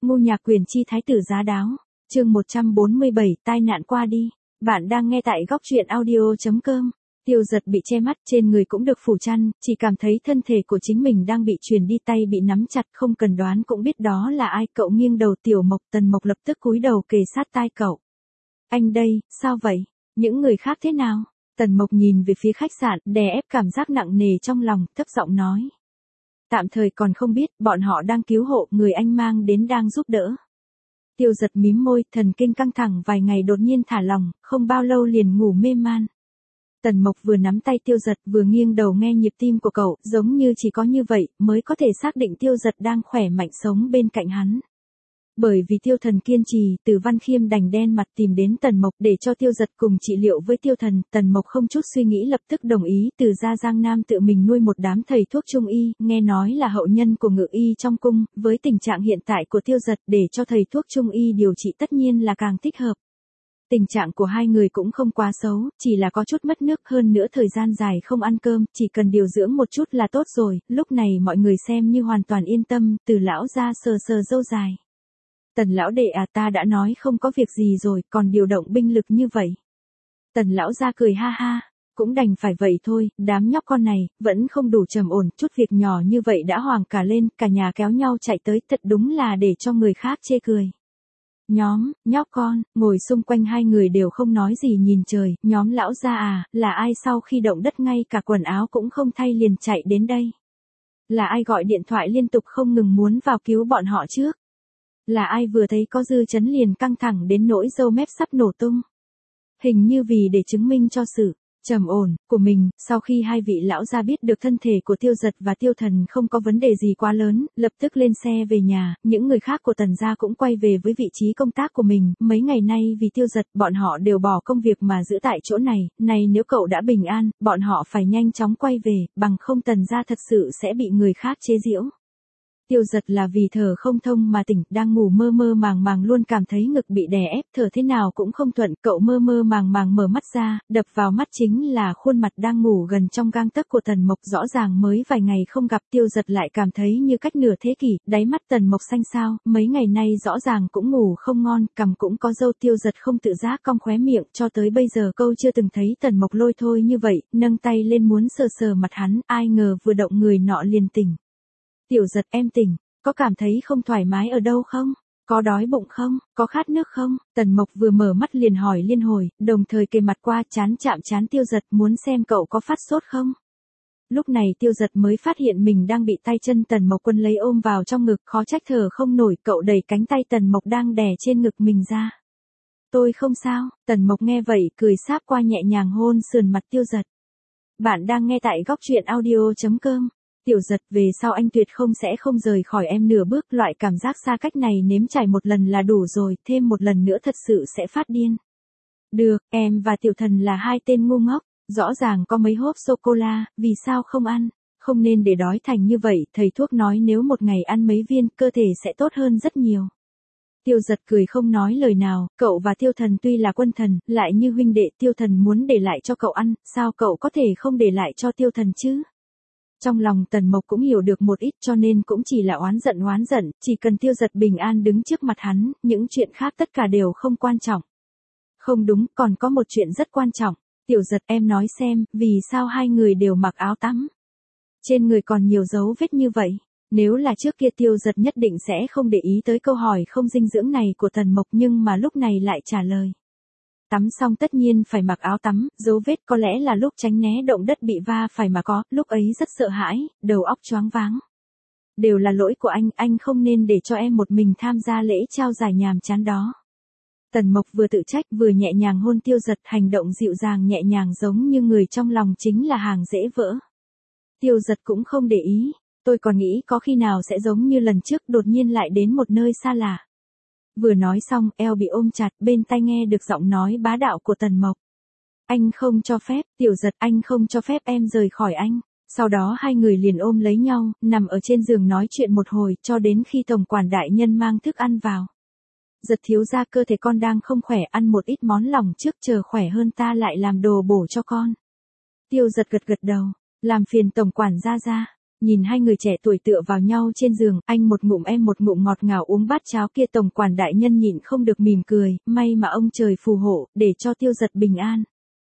Ngô Nhạc Quyền chi thái tử giá đáo. Chương 147, tai nạn qua đi. Bạn đang nghe tại góc truyện audio.com. Tiêu Dật bị che mắt, trên người cũng được phủ chăn, chỉ cảm thấy thân thể của chính mình đang bị truyền đi, tay bị nắm chặt, không cần đoán cũng biết đó là ai. Cậu nghiêng đầu Tiểu Mộc, Tần Mộc lập tức cúi đầu kề sát tai cậu. Anh đây, sao vậy? Những người khác thế nào? Tần Mộc nhìn về phía khách sạn, đè ép cảm giác nặng nề trong lòng, thấp giọng nói. Tạm thời còn không biết, bọn họ đang cứu hộ, người anh mang đến đang giúp đỡ. Tiêu Dật mím môi, thần kinh căng thẳng vài ngày đột nhiên thả lỏng, không bao lâu liền ngủ mê man. Tần Mộc vừa nắm tay Tiêu Dật vừa nghiêng đầu nghe nhịp tim của cậu, giống như chỉ có như vậy mới có thể xác định Tiêu Dật đang khỏe mạnh sống bên cạnh hắn. Bởi vì Tiêu Thần kiên trì, Từ Văn Khiêm đành đen mặt tìm đến Tần Mộc để cho Tiêu Dật cùng trị liệu với Tiêu Thần. Tần Mộc không chút suy nghĩ lập tức đồng ý. Từ gia Giang Nam tự mình nuôi một đám thầy thuốc trung y, nghe nói là hậu nhân của Ngự y trong cung, với tình trạng hiện tại của Tiêu Dật để cho thầy thuốc trung y điều trị tất nhiên là càng thích hợp. Tình trạng của hai người cũng không quá xấu, chỉ là có chút mất nước, hơn nữa thời gian dài không ăn cơm, chỉ cần điều dưỡng một chút là tốt rồi. Lúc này mọi người xem như hoàn toàn yên tâm. Từ lão gia sờ sờ râu dài. Tần lão đệ à, ta đã nói không có việc gì rồi, còn điều động binh lực như vậy. Tần lão gia cười ha ha, cũng đành phải vậy thôi, đám nhóc con này, vẫn không đủ trầm ổn, chút việc nhỏ như vậy đã hoảng cả lên, cả nhà kéo nhau chạy tới, thật đúng là để cho người khác chê cười. Nhóm, nhóc con, ngồi xung quanh hai người đều không nói gì nhìn trời, nhóm lão gia à, là ai sau khi động đất ngay cả quần áo cũng không thay liền chạy đến đây? Là ai gọi điện thoại liên tục không ngừng muốn vào cứu bọn họ trước? Là ai vừa thấy có dư chấn liền căng thẳng đến nỗi râu mép sắp nổ tung? Hình như vì để chứng minh cho sự trầm ổn của mình, sau khi hai vị lão gia biết được thân thể của Tiêu Dật và Tiêu Thần không có vấn đề gì quá lớn, lập tức lên xe về nhà. Những người khác của Tần gia cũng quay về với vị trí công tác của mình. Mấy ngày nay vì Tiêu Dật, bọn họ đều bỏ công việc mà giữ tại chỗ này. Này nếu cậu đã bình an, bọn họ phải nhanh chóng quay về, bằng không Tần gia thật sự sẽ bị người khác chế giễu. Tiêu Dật là vì thở không thông mà tỉnh, đang ngủ mơ mơ màng màng luôn cảm thấy ngực bị đè ép, thở thế nào cũng không thuận. Cậu mơ mơ màng màng mở mắt ra, đập vào mắt chính là khuôn mặt đang ngủ gần trong gang tấc của Tần Mộc. Rõ ràng mới vài ngày không gặp, Tiêu Dật lại cảm thấy như cách nửa thế kỷ. Đáy mắt Tần Mộc xanh xao, mấy ngày nay rõ ràng cũng ngủ không ngon, cằm cũng có râu. Tiêu Dật không tự giác cong khóe miệng, cho tới bây giờ câu chưa từng thấy Tần Mộc lôi thôi như vậy, nâng tay lên muốn sờ sờ mặt hắn, ai ngờ vừa động người nọ liền tỉnh. Tiểu Dật, em tỉnh, có cảm thấy không thoải mái ở đâu không? Có đói bụng không? Có khát nước không? Tần Mộc vừa mở mắt liền hỏi liên hồi, đồng thời kề mặt qua trán chạm trán Tiêu Dật, muốn xem cậu có phát sốt không? Lúc này Tiêu Dật mới phát hiện mình đang bị tay chân Tần Mộc Quân lấy ôm vào trong ngực, khó trách thở không nổi. Cậu đẩy cánh tay Tần Mộc đang đè trên ngực mình ra. Tôi không sao. Tần Mộc nghe vậy cười sáp qua nhẹ nhàng hôn sườn mặt Tiêu Dật. Bạn đang nghe tại góc truyện audio.com. Tiểu Dật, về sau anh tuyệt sẽ không rời khỏi em nửa bước, loại cảm giác xa cách này nếm trải một lần là đủ rồi, thêm một lần nữa thật sự sẽ phát điên. Được, em và Tiểu Thần là hai tên ngu ngốc, rõ ràng có mấy hộp sô-cô-la, vì sao không ăn? Không nên để đói thành như vậy, thầy thuốc nói nếu một ngày ăn mấy viên, cơ thể sẽ tốt hơn rất nhiều. Tiêu Dật cười không nói lời nào, cậu và Tiêu Thần tuy là quân thần, lại như huynh đệ. Tiêu Thần muốn để lại cho cậu ăn, sao cậu có thể không để lại cho Tiêu Thần chứ? Trong lòng Tần Mộc cũng hiểu được một ít, cho nên cũng chỉ là oán giận, chỉ cần Tiêu Dật bình an đứng trước mặt hắn, những chuyện khác tất cả đều không quan trọng. Không đúng, còn có một chuyện rất quan trọng. Tiểu Dật, em nói xem, vì sao hai người đều mặc áo tắm? Trên người còn nhiều dấu vết như vậy. Nếu là trước kia Tiêu Dật nhất định sẽ không để ý tới câu hỏi không dinh dưỡng này của Tần Mộc, nhưng mà lúc này lại trả lời. Tắm xong tất nhiên phải mặc áo tắm, dấu vết có lẽ là lúc tránh né động đất bị va phải mà có, lúc ấy rất sợ hãi, đầu óc choáng váng. Đều là lỗi của anh không nên để cho em một mình tham gia lễ trao giải nhàm chán đó. Tần Mộc vừa tự trách vừa nhẹ nhàng hôn Tiêu Dật, hành động dịu dàng nhẹ nhàng giống như người trong lòng chính là hàng dễ vỡ. Tiêu Dật cũng không để ý, tôi còn nghĩ có khi nào sẽ giống như lần trước đột nhiên lại đến một nơi xa lạ. Vừa nói xong, eo bị ôm chặt, bên tai nghe được giọng nói bá đạo của Tần Mộc. Anh không cho phép, Tiểu Dật, anh không cho phép em rời khỏi anh. Sau đó hai người liền ôm lấy nhau, nằm ở trên giường nói chuyện một hồi, cho đến khi tổng quản đại nhân mang thức ăn vào. Giật thiếu gia, cơ thể con đang không khỏe, ăn một ít món lòng trước, chờ khỏe hơn ta lại làm đồ bổ cho con. Tiêu Dật gật gật đầu, làm phiền tổng quản gia. nhìn hai người trẻ tuổi tựa vào nhau trên giường, anh một ngụm em một ngụm ngọt ngào uống bát cháo kia, tổng quản đại nhân nhịn không được mỉm cười, may mà ông trời phù hộ, để cho Tiêu Giật bình an.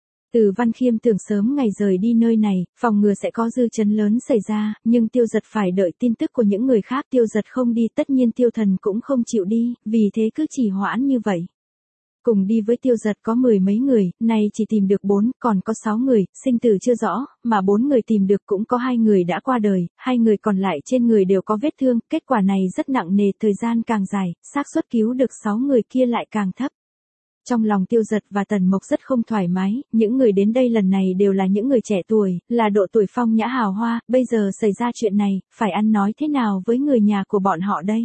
Từ Văn Khiêm tưởng sớm ngày rời đi nơi này, phòng ngừa sẽ có dư chấn lớn xảy ra, nhưng Tiêu Giật phải đợi tin tức của những người khác. Tiêu Giật không đi, tất nhiên Tiêu Thần cũng không chịu đi, vì thế cứ trì hoãn như vậy. Cùng đi với Tiêu Giật có 10 mấy người, nay chỉ tìm được 4, còn có 6 người, sinh tử chưa rõ, mà 4 người tìm được cũng có 2 người đã qua đời, 2 người còn lại trên người đều có vết thương, kết quả này rất nặng nề, thời gian càng dài, xác suất cứu được 6 người kia lại càng thấp. Trong lòng Tiêu Giật và Tần Mộc rất không thoải mái, những người đến đây lần này đều là những người trẻ tuổi, là độ tuổi phong nhã hào hoa, bây giờ xảy ra chuyện này, phải ăn nói thế nào với người nhà của bọn họ đây?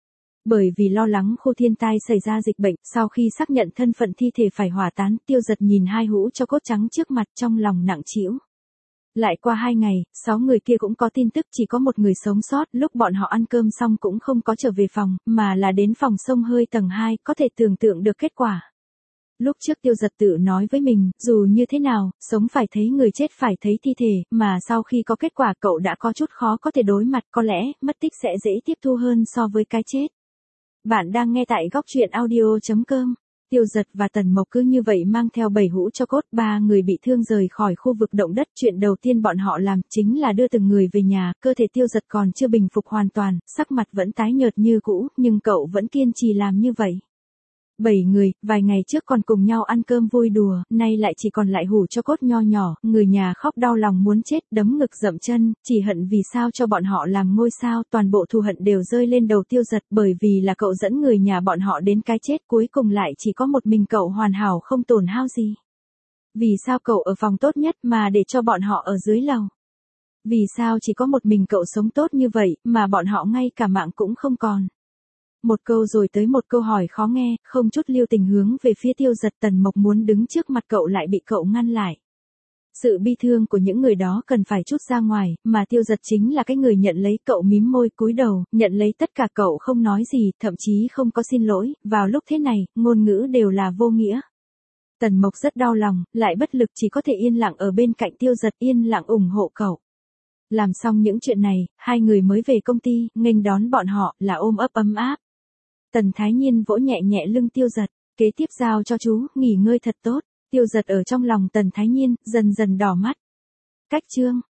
Bởi vì lo lắng khu thiên tai xảy ra dịch bệnh, sau khi xác nhận thân phận thi thể phải hỏa táng, Tiêu Giật nhìn hai hũ tro cốt trắng trước mặt, trong lòng nặng trĩu. Lại qua 2 ngày, 6 người kia cũng có tin tức, chỉ có một người sống sót, lúc bọn họ ăn cơm xong cũng không có trở về phòng, mà là đến phòng xông hơi tầng 2, có thể tưởng tượng được kết quả. Lúc trước Tiêu Giật tự nói với mình, dù như thế nào, sống phải thấy người, chết phải thấy thi thể, mà sau khi có kết quả cậu đã có chút khó có thể đối mặt, có lẽ, mất tích sẽ dễ tiếp thu hơn so với cái chết. Bạn đang nghe tại góc truyện audio.com. Tiêu Giật và Tần Mộc cứ như vậy mang theo 7 hũ tro cốt, 3 người bị thương rời khỏi khu vực động đất. Chuyện đầu tiên bọn họ làm chính là đưa từng người về nhà, cơ thể Tiêu Giật còn chưa bình phục hoàn toàn, sắc mặt vẫn tái nhợt như cũ, nhưng cậu vẫn kiên trì làm như vậy. 7 người, vài ngày trước còn cùng nhau ăn cơm vui đùa, nay lại chỉ còn lại hũ tro cốt nho nhỏ, người nhà khóc đau lòng muốn chết, đấm ngực dậm chân, chỉ hận vì sao cho bọn họ làm ngôi sao, toàn bộ thù hận đều rơi lên đầu Tiêu Giật, bởi vì là cậu dẫn người nhà bọn họ đến cái chết, cuối cùng lại chỉ có một mình cậu hoàn hảo không tổn hao gì. Vì sao cậu ở phòng tốt nhất mà để cho bọn họ ở dưới lầu? Vì sao chỉ có một mình cậu sống tốt như vậy, mà bọn họ ngay cả mạng cũng không còn? Một câu rồi tới một câu hỏi khó nghe, không chút lưu tình hướng về phía Tiêu Giật. Tần Mộc muốn đứng trước mặt cậu lại bị cậu ngăn lại. Sự bi thương của những người đó cần phải trút ra ngoài, mà Tiêu Giật chính là cái người nhận lấy. Cậu mím môi cúi đầu, nhận lấy tất cả, cậu không nói gì, thậm chí không có xin lỗi, vào lúc thế này, ngôn ngữ đều là vô nghĩa. Tần Mộc rất đau lòng, lại bất lực, chỉ có thể yên lặng ở bên cạnh Tiêu Giật, yên lặng ủng hộ cậu. Làm xong những chuyện này, hai người mới về công ty, nghênh đón bọn họ là ôm ấp ấm áp. Tần Thái Nhiên vỗ nhẹ nhẹ lưng Tiêu Giật, kế tiếp giao cho chú, nghỉ ngơi thật tốt. Tiêu Giật ở trong lòng Tần Thái Nhiên, dần dần đỏ mắt. Cách chương